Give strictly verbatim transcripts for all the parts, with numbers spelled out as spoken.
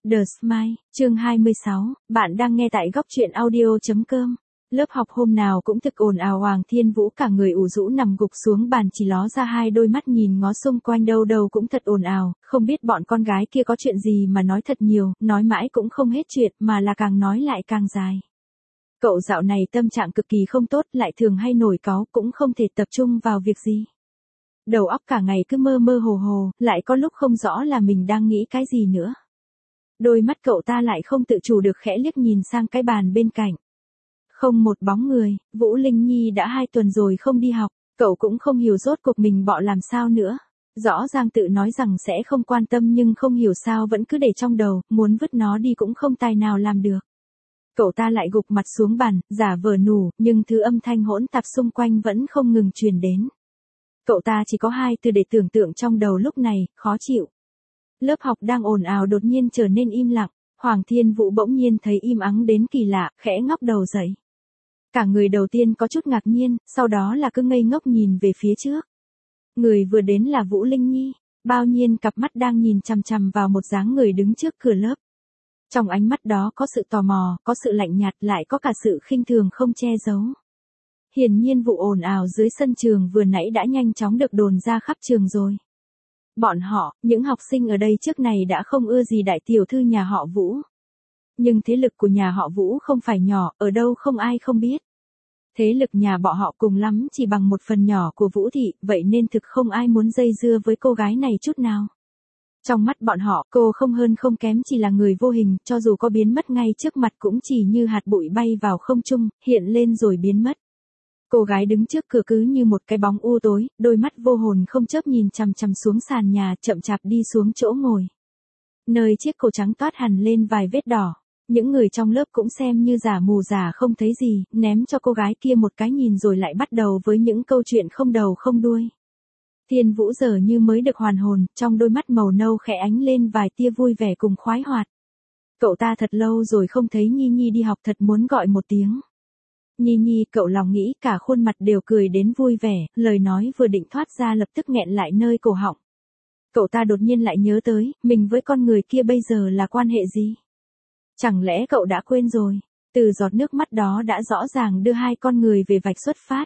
The Smile, chương hai mươi sáu, bạn đang nghe tại góc truyện audio.com. Lớp học hôm nào cũng thực ồn ào. Hoàng Thiên Vũ cả người ủ rũ nằm gục xuống bàn, chỉ ló ra hai đôi mắt nhìn ngó xung quanh, đâu đâu cũng thật ồn ào, không biết bọn con gái kia có chuyện gì mà nói thật nhiều, nói mãi cũng không hết chuyện, mà là càng nói lại càng dài. Cậu dạo này tâm trạng cực kỳ không tốt, lại thường hay nổi cáu, cũng không thể tập trung vào việc gì. Đầu óc cả ngày cứ mơ mơ hồ hồ, lại có lúc không rõ là mình đang nghĩ cái gì nữa. Đôi mắt cậu ta lại không tự chủ được khẽ liếc nhìn sang cái bàn bên cạnh. Không một bóng người. Vũ Linh Nhi đã hai tuần rồi không đi học, cậu cũng không hiểu rốt cuộc mình bọ làm sao nữa. Rõ ràng tự nói rằng sẽ không quan tâm, nhưng không hiểu sao vẫn cứ để trong đầu, muốn vứt nó đi cũng không tài nào làm được. Cậu ta lại gục mặt xuống bàn, giả vờ nủ, nhưng thứ âm thanh hỗn tạp xung quanh vẫn không ngừng truyền đến. Cậu ta chỉ có hai từ để tưởng tượng trong đầu lúc này: khó chịu. Lớp học đang ồn ào đột nhiên trở nên im lặng. Hoàng Thiên Vũ bỗng nhiên thấy im ắng đến kỳ lạ, khẽ ngóc đầu dậy. Cả người đầu tiên có chút ngạc nhiên, sau đó là cứ ngây ngốc nhìn về phía trước. Người vừa đến là Vũ Linh Nhi, bao nhiêu cặp mắt đang nhìn chằm chằm vào một dáng người đứng trước cửa lớp. Trong ánh mắt đó có sự tò mò, có sự lạnh nhạt, lại có cả sự khinh thường không che giấu. Hiển nhiên vụ ồn ào dưới sân trường vừa nãy đã nhanh chóng được đồn ra khắp trường rồi. Bọn họ, những học sinh ở đây trước này đã không ưa gì đại tiểu thư nhà họ Vũ. Nhưng thế lực của nhà họ Vũ không phải nhỏ, ở đâu không ai không biết. Thế lực nhà bọn họ cùng lắm chỉ bằng một phần nhỏ của Vũ thị, vậy nên thực không ai muốn dây dưa với cô gái này chút nào. Trong mắt bọn họ, cô không hơn không kém, chỉ là người vô hình, cho dù có biến mất ngay trước mặt cũng chỉ như hạt bụi bay vào không trung, hiện lên rồi biến mất. Cô gái đứng trước cửa cứ như một cái bóng u tối, đôi mắt vô hồn không chớp nhìn chằm chằm xuống sàn nhà, chậm chạp đi xuống chỗ ngồi. Nơi chiếc cổ trắng toát hẳn lên vài vết đỏ. Những người trong lớp cũng xem như giả mù giả không thấy gì, ném cho cô gái kia một cái nhìn rồi lại bắt đầu với những câu chuyện không đầu không đuôi. Thiên Vũ giờ như mới được hoàn hồn, trong đôi mắt màu nâu khẽ ánh lên vài tia vui vẻ cùng khoái hoạt. Cậu ta thật lâu rồi không thấy Nhi Nhi đi học, thật muốn gọi một tiếng. Nhi Nhi, cậu lòng nghĩ, cả khuôn mặt đều cười đến vui vẻ, lời nói vừa định thoát ra lập tức nghẹn lại nơi cổ họng. Cậu ta đột nhiên lại nhớ tới, mình với con người kia bây giờ là quan hệ gì? Chẳng lẽ cậu đã quên rồi? Từ giọt nước mắt đó đã rõ ràng đưa hai con người về vạch xuất phát.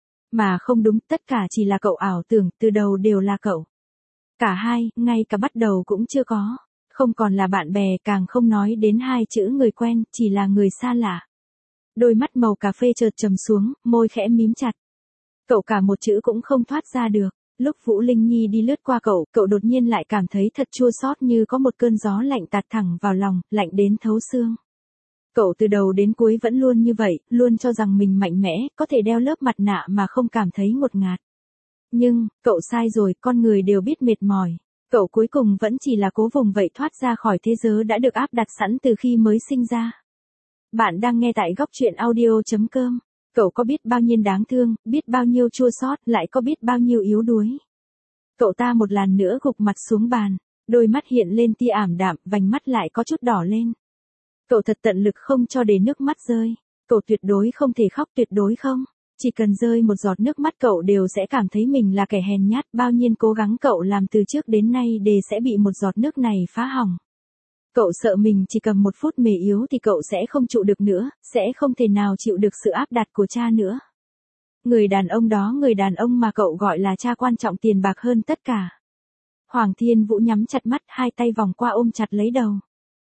Mà không đúng, tất cả chỉ là cậu ảo tưởng, từ đầu đều là cậu. Cả hai, ngay cả bắt đầu cũng chưa có. Không còn là bạn bè, càng không nói đến hai chữ người quen, chỉ là người xa lạ. Đôi mắt màu cà phê chợt trầm xuống, môi khẽ mím chặt. Cậu cả một chữ cũng không thoát ra được. Lúc Vũ Linh Nhi đi lướt qua cậu, cậu đột nhiên lại cảm thấy thật chua xót, như có một cơn gió lạnh tạt thẳng vào lòng, lạnh đến thấu xương. Cậu từ đầu đến cuối vẫn luôn như vậy, luôn cho rằng mình mạnh mẽ, có thể đeo lớp mặt nạ mà không cảm thấy ngột ngạt. Nhưng, cậu sai rồi, con người đều biết mệt mỏi. Cậu cuối cùng vẫn chỉ là cố vùng vẫy thoát ra khỏi thế giới đã được áp đặt sẵn từ khi mới sinh ra. Bạn đang nghe tại góc truyện audio.com. Cậu có biết bao nhiêu đáng thương, biết bao nhiêu chua xót, lại có biết bao nhiêu yếu đuối. Cậu ta một lần nữa gục mặt xuống bàn, đôi mắt hiện lên tia ảm đạm, vành mắt lại có chút đỏ lên. Cậu thật tận lực không cho để nước mắt rơi. Cậu tuyệt đối không thể khóc, tuyệt đối không. Chỉ cần rơi một giọt nước mắt cậu đều sẽ cảm thấy mình là kẻ hèn nhát, bao nhiêu cố gắng cậu làm từ trước đến nay để sẽ bị một giọt nước này phá hỏng. Cậu sợ mình chỉ cầm một phút mềm yếu thì cậu sẽ không trụ được nữa, sẽ không thể nào chịu được sự áp đặt của cha nữa. Người đàn ông đó, người đàn ông mà cậu gọi là cha, quan trọng tiền bạc hơn tất cả. Hoàng Thiên Vũ nhắm chặt mắt, hai tay vòng qua ôm chặt lấy đầu.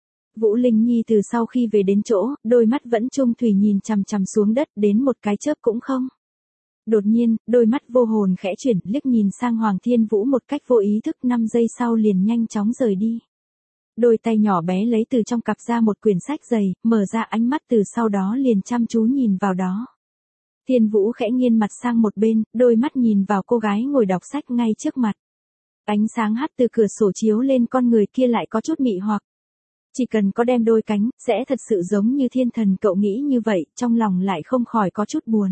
Vũ Linh Nhi từ sau khi về đến chỗ, đôi mắt vẫn trung thủy nhìn chằm chằm xuống đất, đến một cái chớp cũng không. Đột nhiên, đôi mắt vô hồn khẽ chuyển, liếc nhìn sang Hoàng Thiên Vũ một cách vô ý thức, năm giây sau liền nhanh chóng rời đi. Đôi tay nhỏ bé lấy từ trong cặp ra một quyển sách dày, mở ra, ánh mắt từ sau đó liền chăm chú nhìn vào đó. Thiên Vũ khẽ nghiêng mặt sang một bên, đôi mắt nhìn vào cô gái ngồi đọc sách ngay trước mặt. Ánh sáng hắt từ cửa sổ chiếu lên con người kia lại có chút mị hoặc. Chỉ cần có đem đôi cánh, sẽ thật sự giống như thiên thần, cậu nghĩ như vậy, trong lòng lại không khỏi có chút buồn.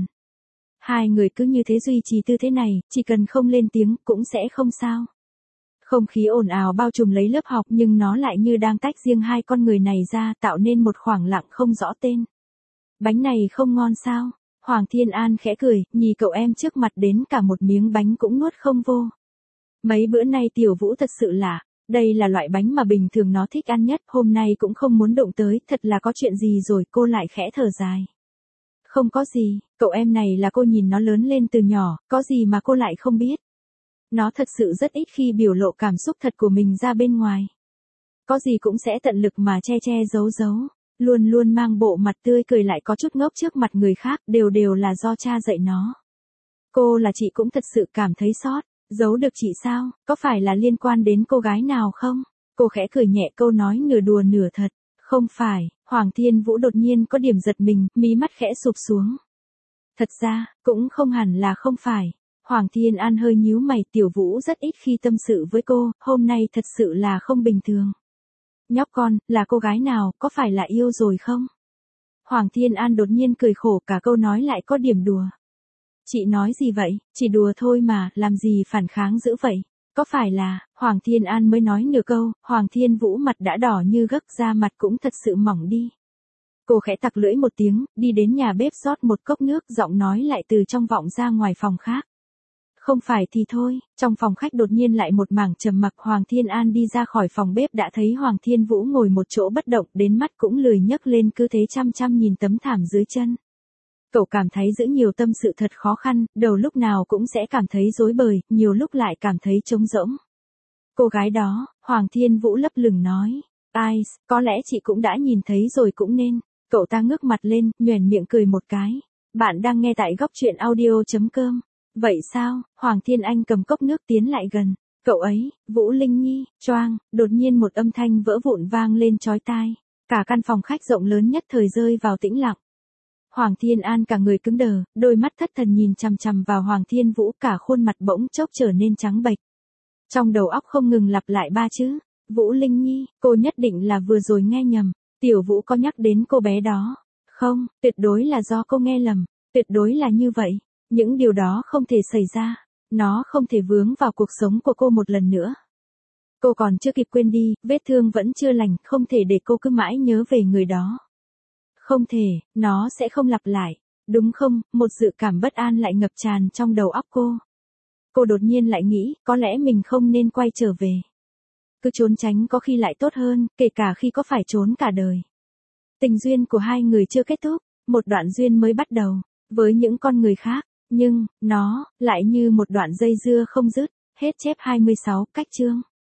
Hai người cứ như thế duy trì tư thế này, chỉ cần không lên tiếng, cũng sẽ không sao. Không khí ồn ào bao trùm lấy lớp học, nhưng nó lại như đang tách riêng hai con người này ra, tạo nên một khoảng lặng không rõ tên. Bánh này không ngon sao? Hoàng Thiên An khẽ cười, nhìn cậu em trước mặt đến cả một miếng bánh cũng nuốt không vô. Mấy bữa nay Tiểu Vũ thật sự lạ, Đây là loại bánh mà bình thường nó thích ăn nhất, hôm nay cũng không muốn động tới, thật là có chuyện gì rồi, cô lại khẽ thở dài. Không có gì, cậu em này là cô nhìn nó lớn lên từ nhỏ, có gì mà cô lại không biết. Nó thật sự rất ít khi biểu lộ cảm xúc thật của mình ra bên ngoài. Có gì cũng sẽ tận lực mà che che giấu giấu, luôn luôn mang bộ mặt tươi cười lại có chút ngốc trước mặt người khác, đều đều là do cha dạy nó. Cô là chị cũng thật sự cảm thấy xót, giấu được chị sao, có phải là liên quan đến cô gái nào không? Cô khẽ cười nhẹ, câu nói nửa đùa nửa thật. Không phải, Hoàng Thiên Vũ đột nhiên có điểm giật mình, mí mắt khẽ sụp xuống. Thật ra, cũng không hẳn là không phải. Hoàng Thiên An hơi nhíu mày, Tiểu Vũ rất ít khi tâm sự với cô, hôm nay thật sự là không bình thường. Nhóc con, là cô gái nào, có phải là yêu rồi không? Hoàng Thiên An đột nhiên cười khổ, cả câu nói lại có điểm đùa. Chị nói gì vậy, chỉ đùa thôi mà, làm gì phản kháng dữ vậy? Có phải là, Hoàng Thiên An mới nói nửa câu, Hoàng Thiên Vũ mặt đã đỏ như gấc, da mặt cũng thật sự mỏng đi. Cô khẽ tặc lưỡi một tiếng, đi đến nhà bếp rót một cốc nước, giọng nói lại từ trong vọng ra ngoài phòng khác. Không phải thì thôi, trong phòng khách đột nhiên lại một mảng trầm mặc. Hoàng Thiên An đi ra khỏi phòng bếp đã thấy Hoàng Thiên Vũ ngồi một chỗ bất động, đến mắt cũng lười nhấc lên, cứ thế chăm chăm nhìn tấm thảm dưới chân. Cậu cảm thấy giữ nhiều tâm sự thật khó khăn, đầu lúc nào cũng sẽ cảm thấy rối bời, nhiều lúc lại cảm thấy trống rỗng. Cô gái đó, Hoàng Thiên Vũ lấp lửng nói, ai, có lẽ chị cũng đã nhìn thấy rồi cũng nên. Cậu ta ngước mặt lên, nhoẻn miệng cười một cái. Bạn đang nghe tại góc truyện audio chấm com. Vậy sao? Hoàng Thiên Anh cầm cốc nước tiến lại gần. Cậu ấy, Vũ Linh Nhi, choang, đột nhiên một âm thanh vỡ vụn vang lên chói tai. Cả căn phòng khách rộng lớn nhất thời rơi vào tĩnh lặng. Hoàng Thiên An cả người cứng đờ, đôi mắt thất thần nhìn chằm chằm vào Hoàng Thiên Vũ, cả khuôn mặt bỗng chốc trở nên trắng bệch. Trong đầu óc không ngừng lặp lại ba chữ, Vũ Linh Nhi, cô nhất định là vừa rồi nghe nhầm. Tiểu Vũ có nhắc đến cô bé đó. Không, tuyệt đối là do cô nghe lầm, tuyệt đối là như vậy. Những điều đó không thể xảy ra, nó không thể vướng vào cuộc sống của cô một lần nữa. Cô còn chưa kịp quên đi, vết thương vẫn chưa lành, không thể để cô cứ mãi nhớ về người đó. Không thể, nó sẽ không lặp lại, đúng không? Một dự cảm bất an lại ngập tràn trong đầu óc cô. Cô đột nhiên lại nghĩ, có lẽ mình không nên quay trở về. Cứ trốn tránh có khi lại tốt hơn, kể cả khi có phải trốn cả đời. Tình duyên của hai người chưa kết thúc, một đoạn duyên mới bắt đầu, với những con người khác. Nhưng, nó, lại như một đoạn dây dưa không dứt. Hết chép hai mươi sáu, cách chương.